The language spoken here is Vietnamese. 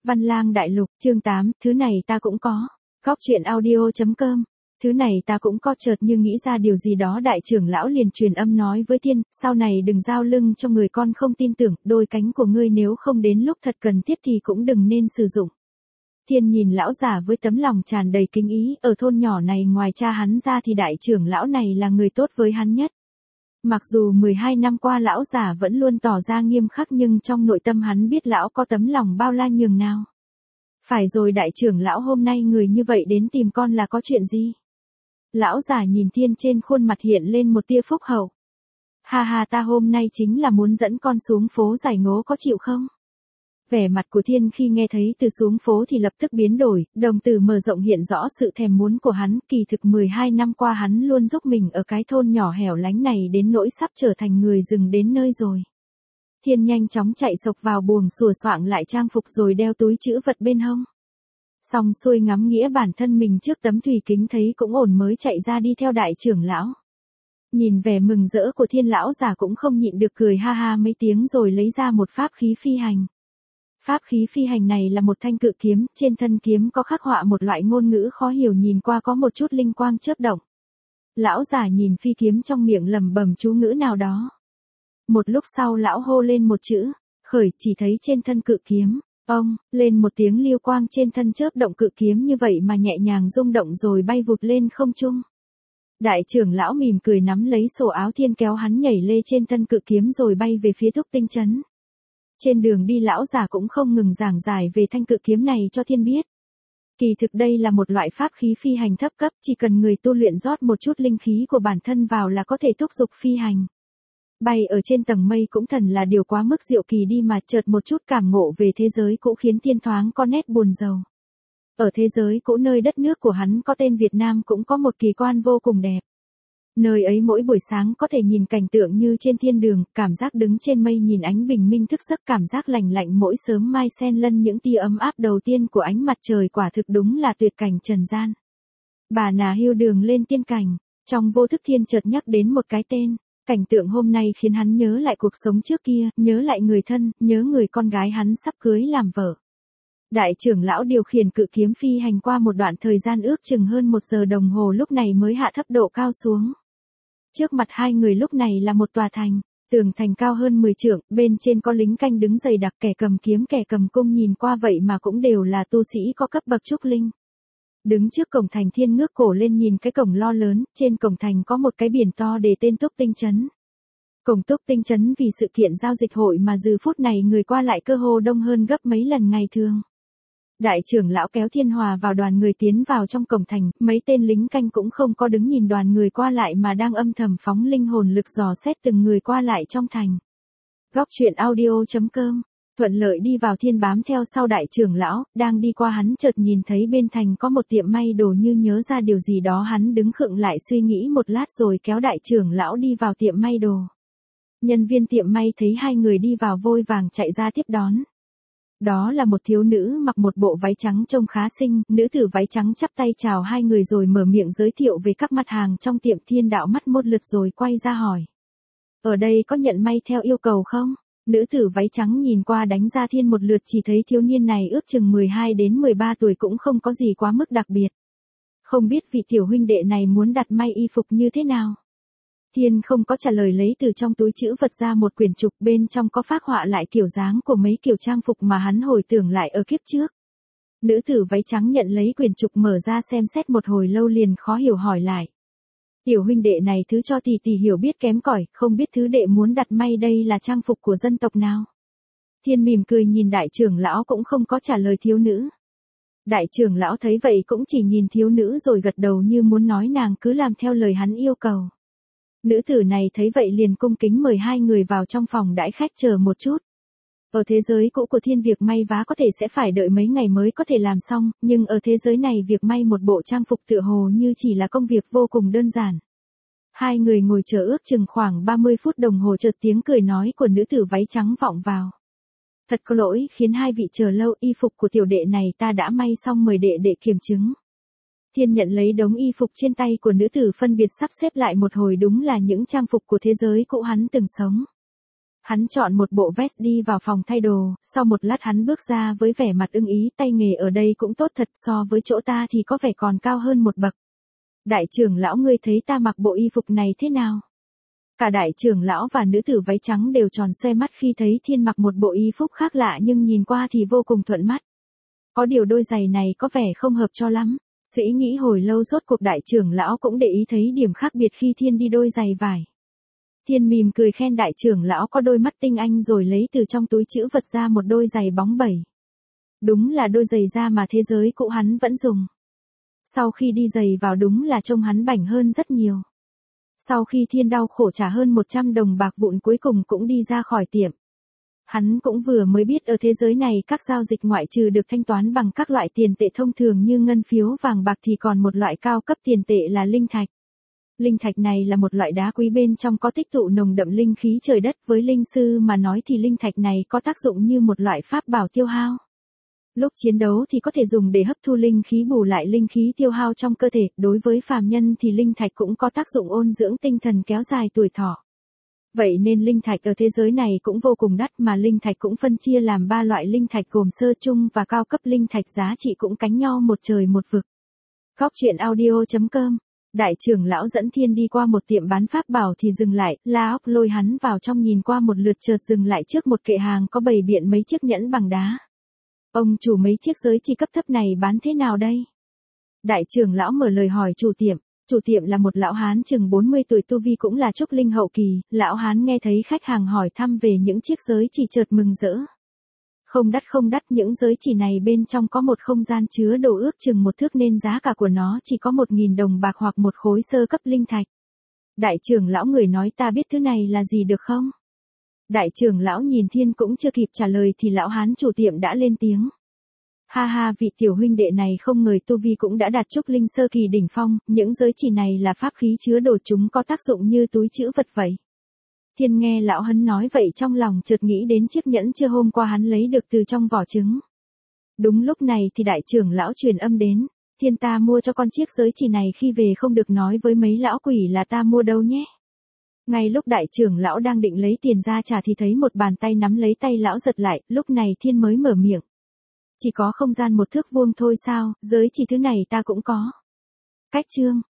Văn Lang Đại Lục, chương 8, thứ này ta cũng có. Góc truyện audio.com. Thứ này ta cũng có. Chợt như nghĩ ra điều gì đó, đại trưởng lão liền truyền âm nói với Thiên, sau này đừng giao lưng cho người con không tin tưởng, đôi cánh của ngươi nếu không đến lúc thật cần thiết thì cũng đừng nên sử dụng. Thiên nhìn lão giả với tấm lòng tràn đầy kính ý, ở thôn nhỏ này ngoài cha hắn ra thì đại trưởng lão này là người tốt với hắn nhất. Mặc dù 12 năm qua lão giả vẫn luôn tỏ ra nghiêm khắc nhưng trong nội tâm hắn biết lão có tấm lòng bao la nhường nào. Phải rồi, đại trưởng lão, hôm nay người như vậy đến tìm con là có chuyện gì? Lão giả nhìn Thiên, trên khuôn mặt hiện lên một tia phúc hậu. Ha ha, ta hôm nay chính là muốn dẫn con xuống phố giải ngố, có chịu không? Vẻ mặt của Thiên khi nghe thấy từ xuống phố thì lập tức biến đổi, đồng tử mở rộng hiện rõ sự thèm muốn của hắn. Kỳ thực 12 năm qua hắn luôn giúp mình ở cái thôn nhỏ hẻo lánh này đến nỗi sắp trở thành người rừng đến nơi rồi. Thiên nhanh chóng chạy sộc vào buồng, sửa soạn lại trang phục rồi đeo túi trữ vật bên hông. Xong xuôi ngắm nghĩa bản thân mình trước tấm thủy kính thấy cũng ổn mới chạy ra đi theo đại trưởng lão. Nhìn vẻ mừng rỡ của Thiên, lão già cũng không nhịn được cười ha ha mấy tiếng rồi lấy ra một pháp khí phi hành. Pháp khí phi hành này là một thanh cự kiếm, trên thân kiếm có khắc họa một loại ngôn ngữ khó hiểu, nhìn qua có một chút linh quang chớp động. Lão già nhìn phi kiếm trong miệng lẩm bẩm chú ngữ nào đó. Một lúc sau lão hô lên một chữ, khởi, chỉ thấy trên thân cự kiếm, ông, lên một tiếng lưu quang trên thân chớp động, cự kiếm như vậy mà nhẹ nhàng rung động rồi bay vụt lên không trung. Đại trưởng lão mỉm cười nắm lấy sổ áo Thiên kéo hắn nhảy lê trên thân cự kiếm rồi bay về phía Túc Tinh Trấn. Trên đường đi lão già cũng không ngừng giảng giải về thanh cự kiếm này cho Thiên biết. Kỳ thực đây là một loại pháp khí phi hành thấp cấp, chỉ cần người tu luyện rót một chút linh khí của bản thân vào là có thể thúc giục phi hành. Bay ở trên tầng mây cũng thần là điều quá mức diệu kỳ đi mà. Chợt một chút cảm ngộ về thế giới cũ khiến Thiên thoáng có nét buồn rầu. Ở thế giới cũ, nơi đất nước của hắn có tên Việt Nam, cũng có một kỳ quan vô cùng đẹp. Nơi ấy mỗi buổi sáng có thể nhìn cảnh tượng như trên thiên đường, cảm giác đứng trên mây nhìn ánh bình minh thức giấc, cảm giác lành lạnh mỗi sớm mai xen lẫn những tia ấm áp đầu tiên của ánh mặt trời, quả thực đúng là tuyệt cảnh trần gian. Bà nà hưu đường lên tiên cảnh, trong vô thức Thiên chợt nhắc đến một cái tên. Cảnh tượng hôm nay khiến hắn nhớ lại cuộc sống trước kia, nhớ lại người thân, nhớ người con gái hắn sắp cưới làm vợ. Đại trưởng lão điều khiển cự kiếm phi hành qua một đoạn thời gian ước chừng hơn 1 giờ đồng hồ lúc này mới hạ thấp độ cao xuống. Trước mặt hai người lúc này là một tòa thành, tường thành cao hơn 10 trượng, bên trên có lính canh đứng dày đặc, kẻ cầm kiếm kẻ cầm cung, nhìn qua vậy mà cũng đều là tu sĩ có cấp bậc trúc linh. Đứng trước cổng thành, Thiên ngước cổ lên nhìn cái cổng lo lớn, trên cổng thành có một cái biển to đề tên Túc Tinh Trấn. Cổng Túc Tinh Trấn vì sự kiện giao dịch hội mà giờ phút này người qua lại cơ hồ đông hơn gấp mấy lần ngày thường. Đại trưởng lão kéo Thiên hòa vào đoàn người tiến vào trong cổng thành, mấy tên lính canh cũng không có đứng nhìn đoàn người qua lại mà đang âm thầm phóng linh hồn lực dò xét từng người qua lại trong thành. Góc truyện audio.com. Thuận lợi đi vào, Thiên bám theo sau đại trưởng lão, đang đi qua hắn chợt nhìn thấy bên thành có một tiệm may đồ, như nhớ ra điều gì đó hắn đứng khựng lại suy nghĩ một lát rồi kéo đại trưởng lão đi vào tiệm may đồ. Nhân viên tiệm may thấy hai người đi vào vội vàng chạy ra tiếp đón. Đó là một thiếu nữ mặc một bộ váy trắng trông khá xinh, nữ tử váy trắng chắp tay chào hai người rồi mở miệng giới thiệu về các mặt hàng trong tiệm. Thiên đạo mắt một lượt rồi quay ra hỏi. Ở đây có nhận may theo yêu cầu không? Nữ tử váy trắng nhìn qua đánh ra Thiên một lượt, chỉ thấy thiếu niên này ước chừng 12 đến 13 tuổi, cũng không có gì quá mức đặc biệt. Không biết vị tiểu huynh đệ này muốn đặt may y phục như thế nào? Thiên không có trả lời, lấy từ trong túi trữ vật ra một quyển trục, bên trong có phác họa lại kiểu dáng của mấy kiểu trang phục mà hắn hồi tưởng lại ở kiếp trước. Nữ tử váy trắng nhận lấy quyển trục mở ra xem xét một hồi lâu liền khó hiểu hỏi lại. Tiểu huynh đệ này thứ cho tỷ tỷ hiểu biết kém cỏi, không biết thứ đệ muốn đặt may đây là trang phục của dân tộc nào? Thiên mỉm cười nhìn đại trưởng lão cũng không có trả lời thiếu nữ. Đại trưởng lão thấy vậy cũng chỉ nhìn thiếu nữ rồi gật đầu như muốn nói nàng cứ làm theo lời hắn yêu cầu. Nữ tử này thấy vậy liền cung kính mời hai người vào trong phòng đãi khách chờ một chút. Ở thế giới cũ của Thiên việc may vá có thể sẽ phải đợi mấy ngày mới có thể làm xong, nhưng ở thế giới này việc may một bộ trang phục tựa hồ như chỉ là công việc vô cùng đơn giản. Hai người ngồi chờ ước chừng khoảng 30 phút đồng hồ, chợt tiếng cười nói của nữ tử váy trắng vọng vào. Thật có lỗi khiến hai vị chờ lâu, y phục của tiểu đệ này ta đã may xong, mời đệ đệ kiểm chứng. Thiên nhận lấy đống y phục trên tay của nữ tử phân biệt sắp xếp lại một hồi, đúng là những trang phục của thế giới cũ hắn từng sống. Hắn chọn một bộ vest đi vào phòng thay đồ, sau một lát hắn bước ra với vẻ mặt ưng ý, tay nghề ở đây cũng tốt thật, so với chỗ ta thì có vẻ còn cao hơn một bậc. Đại trưởng lão, ngươi thấy ta mặc bộ y phục này thế nào? Cả đại trưởng lão và nữ tử váy trắng đều tròn xoe mắt khi thấy Thiên mặc một bộ y phục khác lạ nhưng nhìn qua thì vô cùng thuận mắt. Có điều đôi giày này có vẻ không hợp cho lắm. Suy nghĩ hồi lâu rốt cuộc đại trưởng lão cũng để ý thấy điểm khác biệt khi Thiên đi đôi giày vải. Thiên mỉm cười khen đại trưởng lão có đôi mắt tinh anh rồi lấy từ trong túi trữ vật ra một đôi giày bóng bẩy. Đúng là đôi giày da mà thế giới cũ hắn vẫn dùng. Sau khi đi giày vào đúng là trông hắn bảnh hơn rất nhiều. Sau khi Thiên đau khổ trả hơn 100 đồng bạc vụn cuối cùng cũng đi ra khỏi tiệm. Hắn cũng vừa mới biết ở thế giới này các giao dịch ngoại trừ được thanh toán bằng các loại tiền tệ thông thường như ngân phiếu vàng bạc thì còn một loại cao cấp tiền tệ là linh thạch. Linh thạch này là một loại đá quý bên trong có tích tụ nồng đậm linh khí trời đất, với linh sư mà nói thì linh thạch này có tác dụng như một loại pháp bảo tiêu hao. Lúc chiến đấu thì có thể dùng để hấp thu linh khí bù lại linh khí tiêu hao trong cơ thể, đối với phàm nhân thì linh thạch cũng có tác dụng ôn dưỡng tinh thần kéo dài tuổi thọ. Vậy nên linh thạch ở thế giới này cũng vô cùng đắt, mà linh thạch cũng phân chia làm 3 loại linh thạch gồm sơ trung và cao cấp linh thạch, giá trị cũng cánh nhau một trời một vực. Góc truyện audio.com. Đại trưởng lão dẫn Thiên đi qua một tiệm bán pháp bảo thì dừng lại, La Ốc lôi hắn vào trong nhìn qua một lượt chợt dừng lại trước một kệ hàng có bày biện mấy chiếc nhẫn bằng đá. Ông chủ, mấy chiếc giới chi cấp thấp này bán thế nào đây? Đại trưởng lão mở lời hỏi chủ tiệm. Chủ tiệm là một lão hán chừng 40 tuổi, tu vi cũng là trúc linh hậu kỳ. Lão hán nghe thấy khách hàng hỏi thăm về những chiếc giới chỉ chợt mừng rỡ. Không đắt, những giới chỉ này bên trong có một không gian chứa đồ ước chừng 1 thước nên giá cả của nó chỉ có 1.000 đồng bạc hoặc một khối sơ cấp linh thạch. Đại trưởng lão người nói ta biết thứ này là gì được không? Đại trưởng lão nhìn Thiên cũng chưa kịp trả lời thì lão hán chủ tiệm đã lên tiếng. Ha ha, vị tiểu huynh đệ này không ngờ tu vi cũng đã đạt trúc linh sơ kỳ đỉnh phong, những giới chỉ này là pháp khí chứa đồ, chúng có tác dụng như túi trữ vật vậy. Thiên nghe lão hấn nói vậy trong lòng chợt nghĩ đến chiếc nhẫn chưa hôm qua hắn lấy được từ trong vỏ trứng. Đúng lúc này thì đại trưởng lão truyền âm đến. Thiên, ta mua cho con chiếc giới chỉ này, khi về không được nói với mấy lão quỷ là ta mua đâu nhé. Ngay lúc đại trưởng lão đang định lấy tiền ra trả thì thấy một bàn tay nắm lấy tay lão giật lại, lúc này Thiên mới mở miệng. Chỉ có không gian 1 thước vuông thôi sao, giới chỉ thứ này ta cũng có. Cách chương.